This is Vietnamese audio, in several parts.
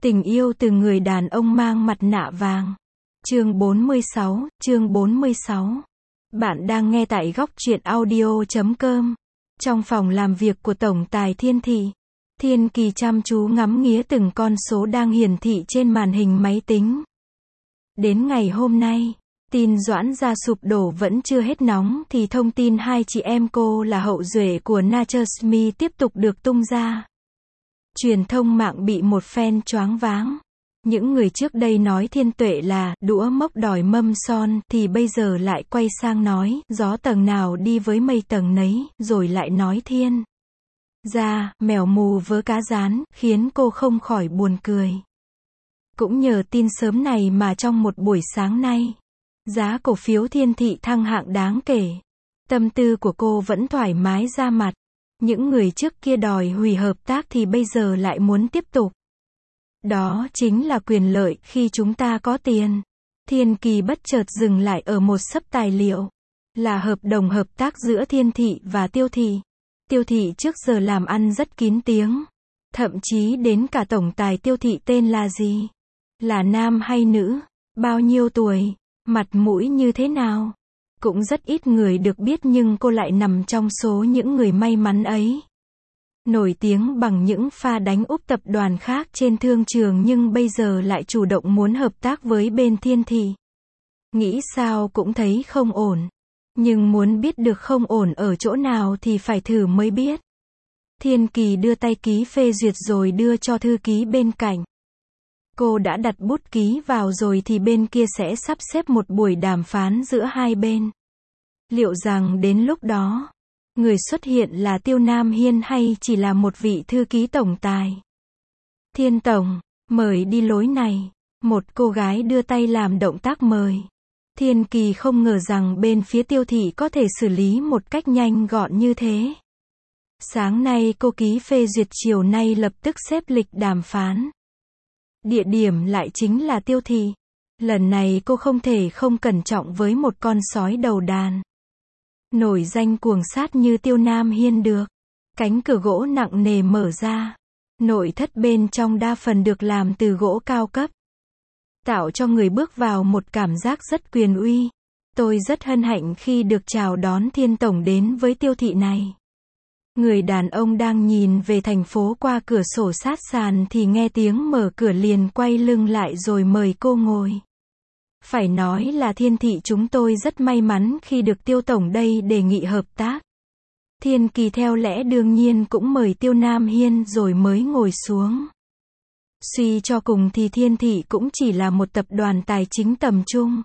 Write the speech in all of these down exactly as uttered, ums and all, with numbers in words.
Tình yêu từ người đàn ông mang mặt nạ vàng. Chương bốn mươi sáu, chương bốn mươi sáu. Bạn đang nghe tại góc truyện audio chấm com. Trong phòng làm việc của Tổng tài Thiên Thị, Thiên Kỳ chăm chú ngắm nghía từng con số đang hiển thị trên màn hình máy tính. Đến ngày hôm nay, tin Doãn gia sụp đổ vẫn chưa hết nóng thì thông tin hai chị em cô là hậu duệ của Nachasmi tiếp tục được tung ra. Truyền thông mạng bị một phen choáng váng. Những người trước đây nói Thiên Tuệ là đũa mốc đòi mâm son thì bây giờ lại quay sang nói gió tầng nào đi với mây tầng nấy, rồi lại nói Thiên gia mèo mù vớ cá rán, khiến cô không khỏi buồn cười. Cũng nhờ tin sớm này mà trong một buổi sáng nay, giá cổ phiếu Thiên Thị thăng hạng đáng kể. Tâm tư của cô vẫn thoải mái ra mặt. Những người trước kia đòi hủy hợp tác thì bây giờ lại muốn tiếp tục. Đó chính là quyền lợi khi chúng ta có tiền. Thiên Kỳ bất chợt dừng lại ở một xấp tài liệu. Là hợp đồng hợp tác giữa Thiên Thị và Tiêu Thị. Tiêu Thị trước giờ làm ăn rất kín tiếng. Thậm chí đến cả tổng tài Tiêu Thị tên là gì? Là nam hay nữ? Bao nhiêu tuổi? Mặt mũi như thế nào? Cũng rất ít người được biết nhưng cô lại nằm trong số những người may mắn ấy. Nổi tiếng bằng những pha đánh úp tập đoàn khác trên thương trường nhưng bây giờ lại chủ động muốn hợp tác với bên Thiên Thị. Nghĩ sao cũng thấy không ổn. Nhưng muốn biết được không ổn ở chỗ nào thì phải thử mới biết. Thiên Kỳ đưa tay ký phê duyệt rồi đưa cho thư ký bên cạnh. Cô đã đặt bút ký vào rồi thì bên kia sẽ sắp xếp một buổi đàm phán giữa hai bên. Liệu rằng đến lúc đó, người xuất hiện là Tiêu Nam Hiên hay chỉ là một vị thư ký tổng tài? Thiên tổng, mời đi lối này. Một cô gái đưa tay làm động tác mời. Thiên Kỳ không ngờ rằng bên phía Tiêu Thị có thể xử lý một cách nhanh gọn như thế. Sáng nay cô ký phê duyệt, chiều nay lập tức xếp lịch đàm phán. Địa điểm lại chính là Tiêu Thị. Lần này cô không thể không cẩn trọng với một con sói đầu đàn. Nổi danh cuồng sát như Tiêu Nam Hiên được. Cánh cửa gỗ nặng nề mở ra. Nội thất bên trong đa phần được làm từ gỗ cao cấp. Tạo cho người bước vào một cảm giác rất quyền uy. Tôi rất hân hạnh khi được chào đón Thiên tổng đến với Tiêu Thị này. Người đàn ông đang nhìn về thành phố qua cửa sổ sát sàn thì nghe tiếng mở cửa liền quay lưng lại rồi mời cô ngồi. Phải nói là Thiên Thị chúng tôi rất may mắn khi được Tiêu tổng đây đề nghị hợp tác. Thiên Kỳ theo lẽ đương nhiên cũng mời Tiêu Nam Hiên rồi mới ngồi xuống. Suy cho cùng thì Thiên Thị cũng chỉ là một tập đoàn tài chính tầm trung.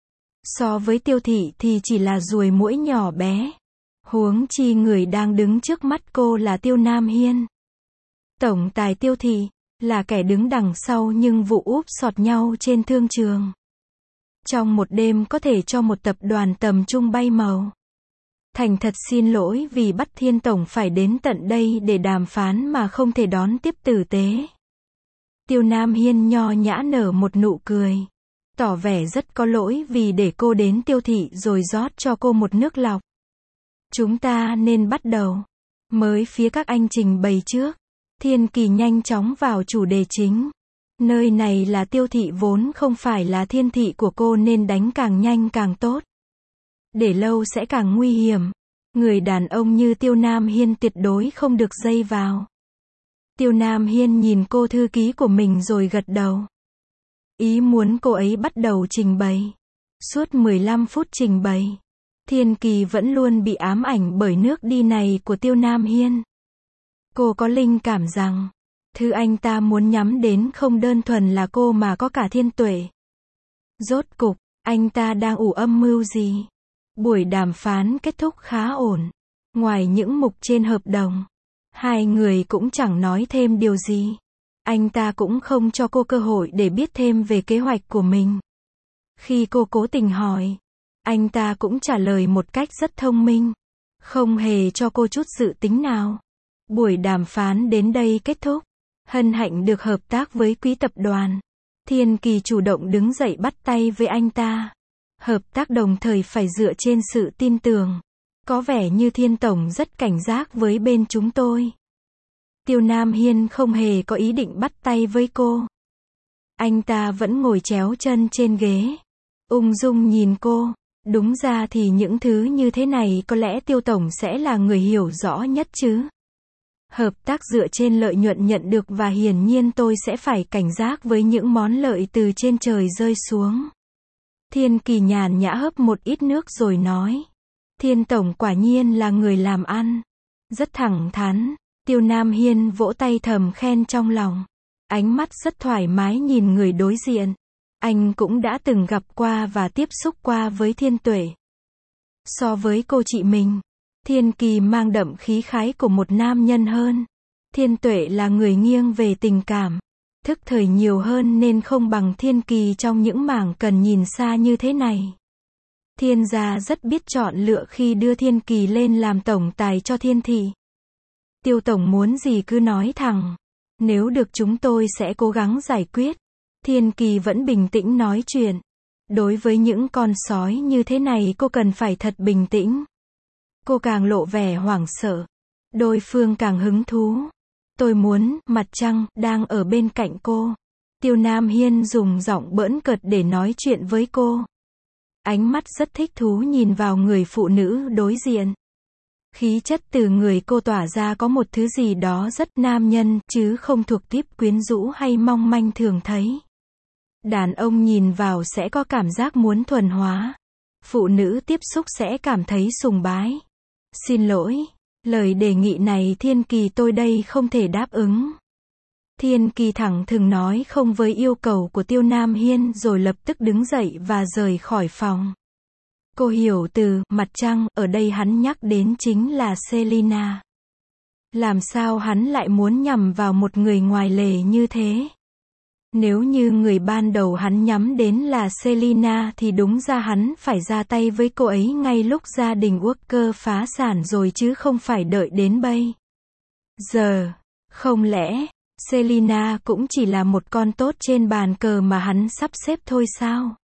So với Tiêu Thị thì chỉ là ruồi muỗi nhỏ bé. Huống chi người đang đứng trước mắt cô là Tiêu Nam Hiên. Tổng tài Tiêu Thị, là kẻ đứng đằng sau nhưng vụ úp sọt nhau trên thương trường. Trong một đêm có thể cho một tập đoàn tầm trung bay màu. Thành thật xin lỗi vì bắt Thiên tổng phải đến tận đây để đàm phán mà không thể đón tiếp tử tế. Tiêu Nam Hiên nho nhã nở một nụ cười. Tỏ vẻ rất có lỗi vì để cô đến Tiêu Thị rồi rót cho cô một nước lọc. Chúng ta nên bắt đầu. Mới phía các anh trình bày trước. Thiên Kỳ nhanh chóng vào chủ đề chính. Nơi này là Tiêu Thị vốn không phải là Thiên Thị của cô nên đánh càng nhanh càng tốt. Để lâu sẽ càng nguy hiểm. Người đàn ông như Tiêu Nam Hiên tuyệt đối không được dây vào. Tiêu Nam Hiên nhìn cô thư ký của mình rồi gật đầu. Ý muốn cô ấy bắt đầu trình bày. Suốt mười lăm phút trình bày, Thiên Kỳ vẫn luôn bị ám ảnh bởi nước đi này của Tiêu Nam Hiên. Cô có linh cảm rằng, thứ anh ta muốn nhắm đến không đơn thuần là cô mà có cả Thiên Tuệ. Rốt cục, anh ta đang ủ âm mưu gì? Buổi đàm phán kết thúc khá ổn. Ngoài những mục trên hợp đồng, hai người cũng chẳng nói thêm điều gì. Anh ta cũng không cho cô cơ hội để biết thêm về kế hoạch của mình. Khi cô cố tình hỏi, anh ta cũng trả lời một cách rất thông minh. Không hề cho cô chút dự tính nào. Buổi đàm phán đến đây kết thúc. Hân hạnh được hợp tác với quý tập đoàn. Thiên Kỳ chủ động đứng dậy bắt tay với anh ta. Hợp tác đồng thời phải dựa trên sự tin tưởng. Có vẻ như Thiên tổng rất cảnh giác với bên chúng tôi. Tiêu Nam Hiên không hề có ý định bắt tay với cô. Anh ta vẫn ngồi chéo chân trên ghế, ung dung nhìn cô. Đúng ra thì những thứ như thế này có lẽ Tiêu tổng sẽ là người hiểu rõ nhất chứ. Hợp tác dựa trên lợi nhuận nhận được và hiển nhiên tôi sẽ phải cảnh giác với những món lợi từ trên trời rơi xuống. Thiên Kỳ nhàn nhã hớp một ít nước rồi nói. Thiên tổng quả nhiên là người làm ăn. Rất thẳng thắn. Tiêu Nam Hiên vỗ tay thầm khen trong lòng. Ánh mắt rất thoải mái nhìn người đối diện. Anh cũng đã từng gặp qua và tiếp xúc qua với Thiên Tuệ. So với cô chị mình, Thiên Kỳ mang đậm khí khái của một nam nhân hơn. Thiên Tuệ là người nghiêng về tình cảm, thức thời nhiều hơn nên không bằng Thiên Kỳ trong những mảng cần nhìn xa như thế này. Thiên gia rất biết chọn lựa khi đưa Thiên Kỳ lên làm tổng tài cho Thiên thị. Tiêu tổng muốn gì cứ nói thẳng. Nếu được chúng tôi sẽ cố gắng giải quyết. Thiên Kỳ vẫn bình tĩnh nói chuyện. Đối với những con sói như thế này cô cần phải thật bình tĩnh. Cô càng lộ vẻ hoảng sợ. Đối phương càng hứng thú. Tôi muốn, mặt trăng, đang ở bên cạnh cô. Tiêu Nam Hiên dùng giọng bỡn cợt để nói chuyện với cô. Ánh mắt rất thích thú nhìn vào người phụ nữ đối diện. Khí chất từ người cô tỏa ra có một thứ gì đó rất nam nhân, chứ không thuộc tiếp quyến rũ hay mong manh thường thấy. Đàn ông nhìn vào sẽ có cảm giác muốn thuần hóa. Phụ nữ tiếp xúc sẽ cảm thấy sùng bái. Xin lỗi, lời đề nghị này Thiên Kỳ tôi đây không thể đáp ứng. Thiên Kỳ thẳng thừng nói không với yêu cầu của Tiêu Nam Hiên rồi lập tức đứng dậy và rời khỏi phòng. Cô hiểu từ mặt trăng ở đây hắn nhắc đến chính là Selina. Làm sao hắn lại muốn nhằm vào một người ngoài lề như thế? Nếu như người ban đầu hắn nhắm đến là Selina thì đúng ra hắn phải ra tay với cô ấy ngay lúc gia đình Walker phá sản rồi chứ không phải đợi đến bây giờ. Không lẽ Selina cũng chỉ là một con tốt trên bàn cờ mà hắn sắp xếp thôi sao?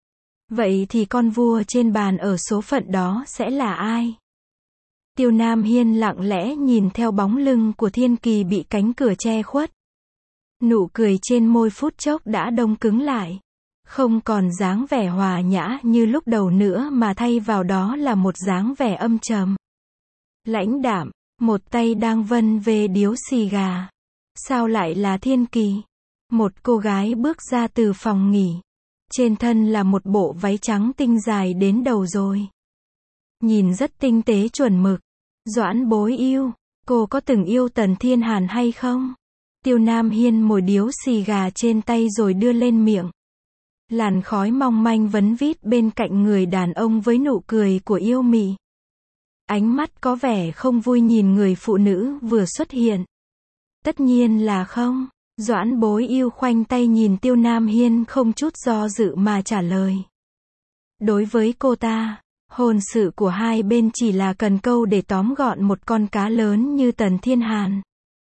Vậy thì con vua trên bàn ở số phận đó sẽ là ai? Tiêu Nam Hiên lặng lẽ nhìn theo bóng lưng của Thiên Kỳ bị cánh cửa che khuất. Nụ cười trên môi phút chốc đã đông cứng lại. Không còn dáng vẻ hòa nhã như lúc đầu nữa mà thay vào đó là một dáng vẻ âm trầm. Lãnh đạm, một tay đang vân về điếu xì gà. Sao lại là Thiên Kỳ? Một cô gái bước ra từ phòng nghỉ. Trên thân là một bộ váy trắng tinh dài đến đầu rồi. Nhìn rất tinh tế chuẩn mực. Doãn Bối Yêu, cô có từng yêu Tần Thiên Hàn hay không? Tiêu Nam Hiên mồi điếu xì gà trên tay rồi đưa lên miệng. Làn khói mong manh vấn vít bên cạnh người đàn ông với nụ cười của yêu mị. Ánh mắt có vẻ không vui nhìn người phụ nữ vừa xuất hiện. Tất nhiên là không. Doãn Bối Yêu khoanh tay nhìn Tiêu Nam Hiên không chút do dự mà trả lời. Đối với cô ta, hôn sự của hai bên chỉ là cần câu để tóm gọn một con cá lớn như Tần Thiên Hàn.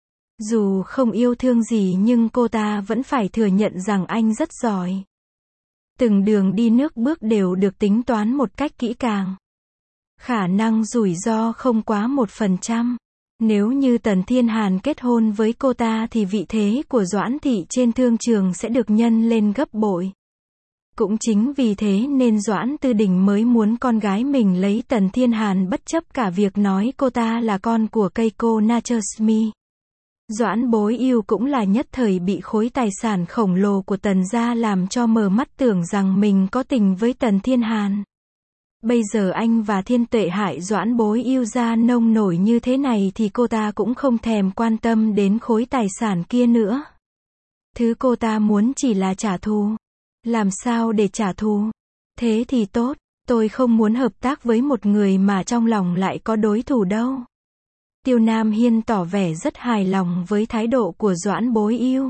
Dù không yêu thương gì nhưng cô ta vẫn phải thừa nhận rằng anh rất giỏi. Từng đường đi nước bước đều được tính toán một cách kỹ càng. Khả năng rủi ro không quá một phần trăm. Nếu như Tần Thiên Hàn kết hôn với cô ta thì vị thế của Doãn thị trên thương trường sẽ được nhân lên gấp bội. Cũng chính vì thế nên Doãn Tư Đình mới muốn con gái mình lấy Tần Thiên Hàn bất chấp cả việc nói cô ta là con của Keiko Nachasmi. Doãn Bối Yêu cũng là nhất thời bị khối tài sản khổng lồ của Tần gia làm cho mờ mắt tưởng rằng mình có tình với Tần Thiên Hàn. Bây giờ anh và Thiên Tuệ hại Doãn Bối Yêu ra nông nổi như thế này thì cô ta cũng không thèm quan tâm đến khối tài sản kia nữa. Thứ cô ta muốn chỉ là trả thù. Làm sao để trả thù? Thế thì tốt, tôi không muốn hợp tác với một người mà trong lòng lại có đối thủ đâu. Tiêu Nam Hiên tỏ vẻ rất hài lòng với thái độ của Doãn Bối Yêu.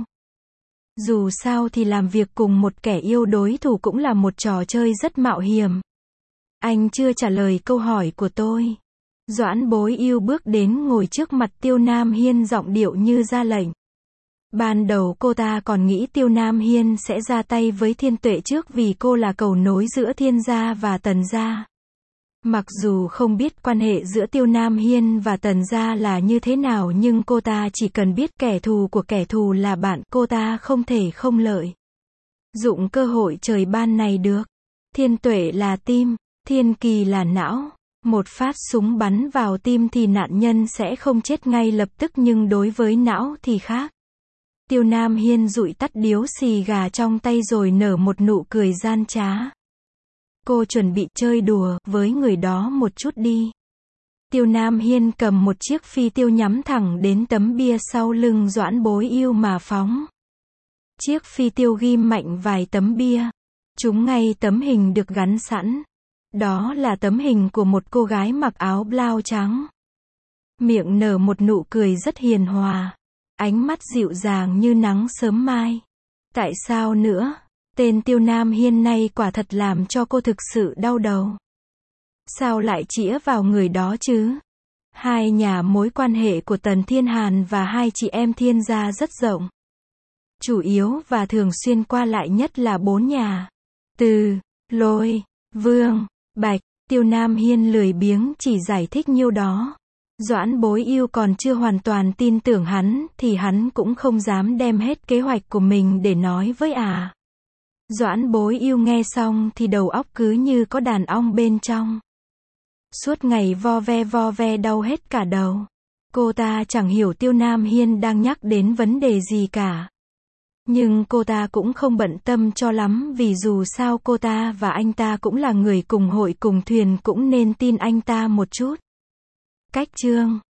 Dù sao thì làm việc cùng một kẻ yêu đối thủ cũng là một trò chơi rất mạo hiểm. Anh chưa trả lời câu hỏi của tôi. Doãn Bối Yêu bước đến ngồi trước mặt Tiêu Nam Hiên giọng điệu như ra lệnh. Ban đầu cô ta còn nghĩ Tiêu Nam Hiên sẽ ra tay với Thiên Tuệ trước vì cô là cầu nối giữa Thiên gia và Tần gia. Mặc dù không biết quan hệ giữa Tiêu Nam Hiên và Tần gia là như thế nào nhưng cô ta chỉ cần biết kẻ thù của kẻ thù là bạn, cô ta không thể không lợi. dụng cơ hội trời ban này được. Thiên tuệ là tim, thiên kỳ là não. Một phát súng bắn vào tim thì nạn nhân sẽ không chết ngay lập tức, nhưng đối với não thì khác. Tiêu Nam Hiên dụi tắt điếu xì gà trong tay rồi nở một nụ cười gian trá. Cô chuẩn bị chơi đùa với người đó một chút đi. Tiêu Nam Hiên cầm một chiếc phi tiêu nhắm thẳng đến tấm bia sau lưng Doãn Bối Yêu mà phóng. Chiếc phi tiêu ghim mạnh vài tấm bia. Trúng ngay tấm hình được gắn sẵn. Đó là tấm hình của một cô gái mặc áo blau trắng. Miệng nở một nụ cười rất hiền hòa. Ánh mắt dịu dàng như nắng sớm mai. Tại sao nữa? Tên Tiêu Nam Hiên này quả thật làm cho cô thực sự đau đầu. Sao lại chĩa vào người đó chứ? Hai nhà mối quan hệ của Tần Thiên Hàn và hai chị em Thiên gia rất rộng. Chủ yếu và thường xuyên qua lại nhất là bốn nhà. Từ, Lôi, Vương, Bạch. Tiêu Nam Hiên lười biếng chỉ giải thích nhiêu đó. Doãn Bối Yêu còn chưa hoàn toàn tin tưởng hắn, thì hắn cũng không dám đem hết kế hoạch của mình để nói với ả. À. Doãn Bối Yêu nghe xong thì đầu óc cứ như có đàn ong bên trong. Suốt ngày vo ve vo ve đau hết cả đầu. Cô ta chẳng hiểu Tiêu Nam Hiên đang nhắc đến vấn đề gì cả. Nhưng cô ta cũng không bận tâm cho lắm, vì dù sao cô ta và anh ta cũng là người cùng hội cùng thuyền, cũng nên tin anh ta một chút. Cách chương